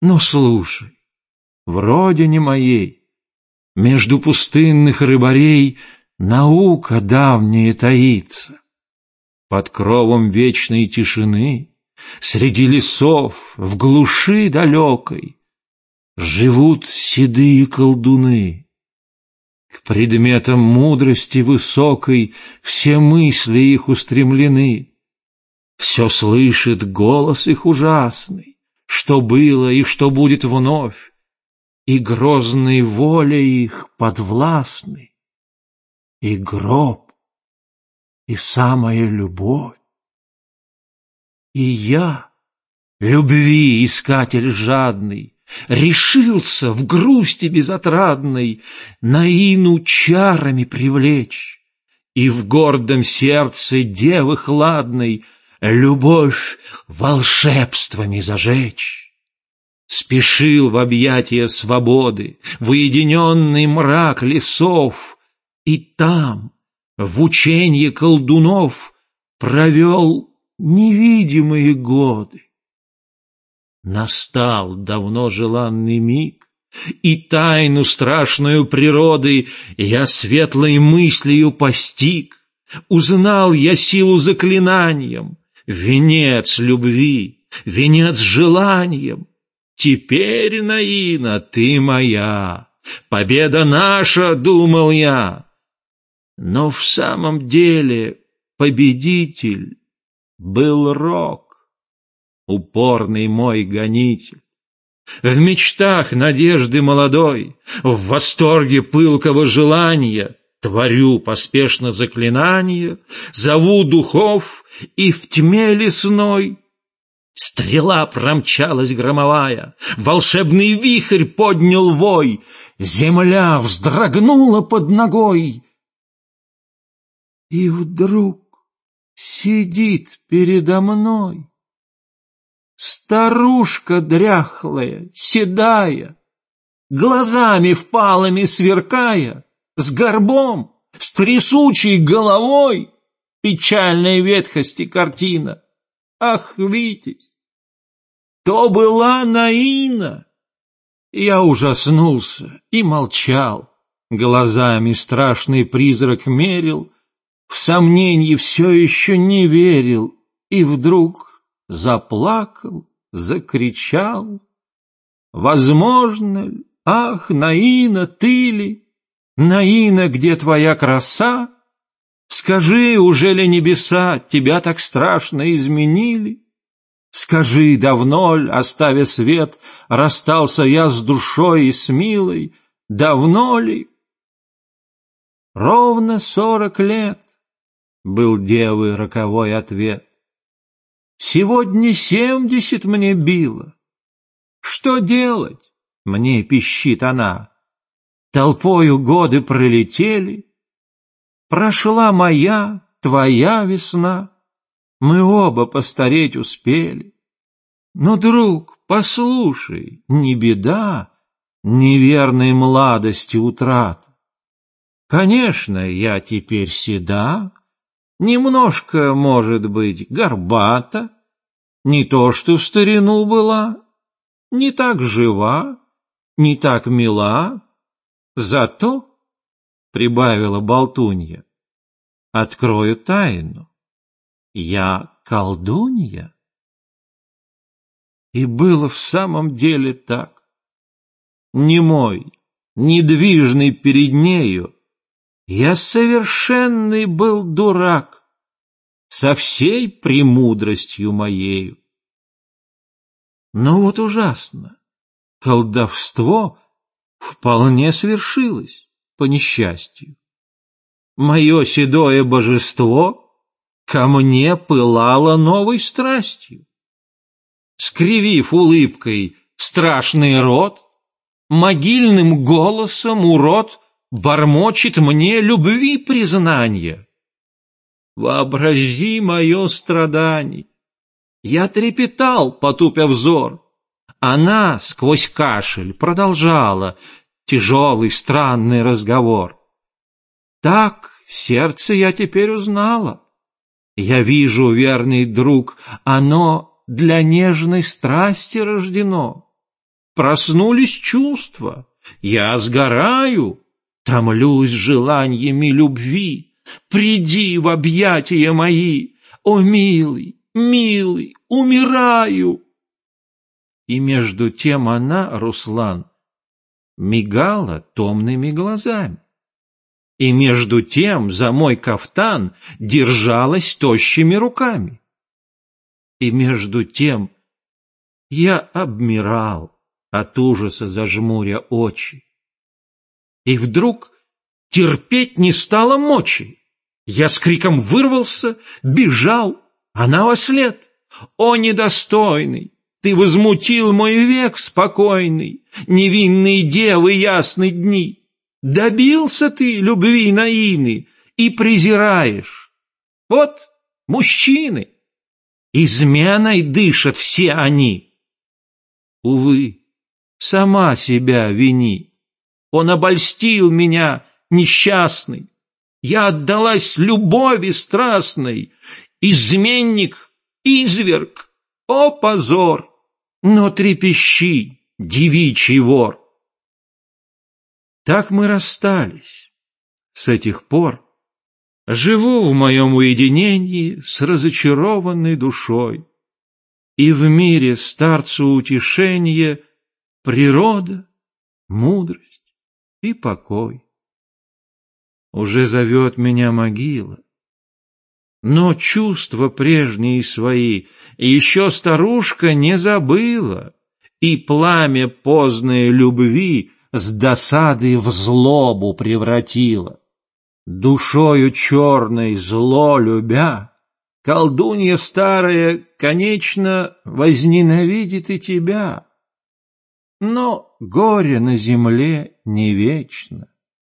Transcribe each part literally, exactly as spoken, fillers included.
Но слушай, в родине моей, между пустынных рыбарей, наука давняя таится. Под кровом вечной тишины, среди лесов, в глуши далекой, живут седые колдуны. К предметам мудрости высокой все мысли их устремлены. Все слышит голос их ужасный, что было и что будет вновь, и грозной воле их подвластны, и гроб, и самая любовь. И я, любви искатель жадный, решился в грусти безотрадной Наину чарами привлечь и в гордом сердце девы хладной любовь волшебствами зажечь. Спешил в объятия свободы, в уединенный мрак лесов, и там, в ученье колдунов, провел невидимые годы. Настал давно желанный миг, и тайну страшную природы я светлой мыслью постиг. Узнал я силу заклинанием, венец любви, венец желанием. Теперь, Наина, ты моя, победа наша, думал я. Но в самом деле победитель был Рок, упорный мой гонитель. В мечтах надежды молодой, в восторге пылкого желания творю поспешно заклинание, зову духов, и в тьме лесной стрела промчалась громовая, волшебный вихрь поднял вой, земля вздрогнула под ногой. И вдруг сидит передо мной старушка дряхлая, седая, глазами впалыми сверкая, с горбом, с трясучей головой, печальной ветхости картина. Ах, Витязь, то была Наина! Я ужаснулся и молчал, глазами страшный призрак мерил, в сомненье все еще не верил, и вдруг заплакал, закричал. Возможно ли, ах, Наина, ты ли? Наина, где твоя краса? Скажи, уже ли небеса тебя так страшно изменили? Скажи, давно ль, оставя свет, расстался я с душой и с милой? Давно ли? Ровно сорок лет, был девы роковой ответ. Сегодня семьдесят мне било. Что делать? Мне пищит она. Толпою годы пролетели. Прошла моя, твоя весна. Мы оба постареть успели. Но, друг, послушай, не беда неверной младости утрата. Конечно, я теперь седа, немножко, может быть, горбата, не то, что в старину была, не так жива, не так мила, зато, — прибавила болтунья, — открою тайну, я колдунья. И было в самом деле так. Немой, недвижный перед нею, я совершенный был дурак, со всей премудростью моею. Но вот ужасно, колдовство вполне свершилось по несчастью. Мое седое божество ко мне пылало новой страстью. Скривив улыбкой страшный рот, могильным голосом урод бормочет мне любви признание. Вообрази мое страдание. Я трепетал, потупя взор. Она сквозь кашель продолжала тяжелый странный разговор. Так сердце я теперь узнала. Я вижу, верный друг, оно для нежной страсти рождено. проснулись чувства, я сгораю, томлюсь желаниями любви. Приди в объятия мои, о милый, милый, умираю. И между тем она, Руслан, мигала томными глазами. И между тем за мой кафтан держалась тощими руками. И между тем я обмирал от ужаса, зажмуря очи. И вдруг терпеть не стало мочи. Я с криком вырвался, бежал, она вослед. О, недостойный! Ты возмутил мой век спокойный, невинные девы ясны дни. Добился ты любви наины и презираешь. Вот мужчины, изменой дышат все они. Увы, сама себя вини. Он обольстил меня, несчастный. Я отдалась любови страстной. Изменник, изверг, о позор! Но трепещи, девичий вор. Так мы расстались. С этих пор живу в моем уединении с разочарованной душой. И в мире старцу утешение природа, мудрость и покой. Уже зовет меня могила, но чувства прежние свои еще старушка не забыла, и пламя поздной любви с досады в злобу превратила. Душою черной зло любя, колдунья старая, конечно, возненавидит и тебя. Но горе на земле не вечно.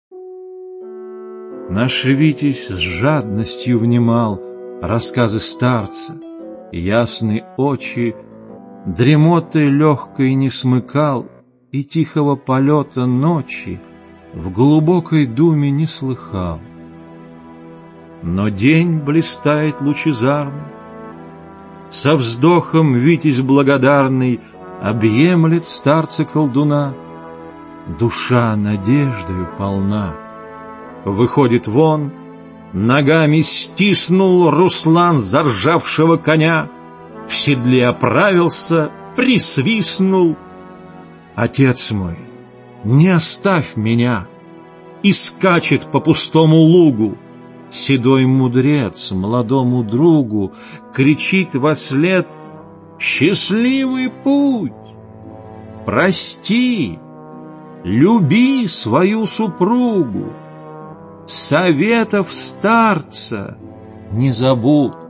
Наш Витязь с жадностью внимал рассказы старца, и ясные очи дремотой легкой не смыкал, и тихого полета ночи в глубокой думе не слыхал. Но день блистает лучезарный, со вздохом Витязь благодарный объемлет старца-колдуна, душа надеждою полна. Выходит вон, ногами стиснул Руслан заржавшего коня, в седле оправился, присвистнул. Отец мой, не оставь меня! И скачет по пустому лугу. Седой мудрец молодому другу кричит вослед: счастливый путь! Прости, люби свою супругу, советов старца не забудь.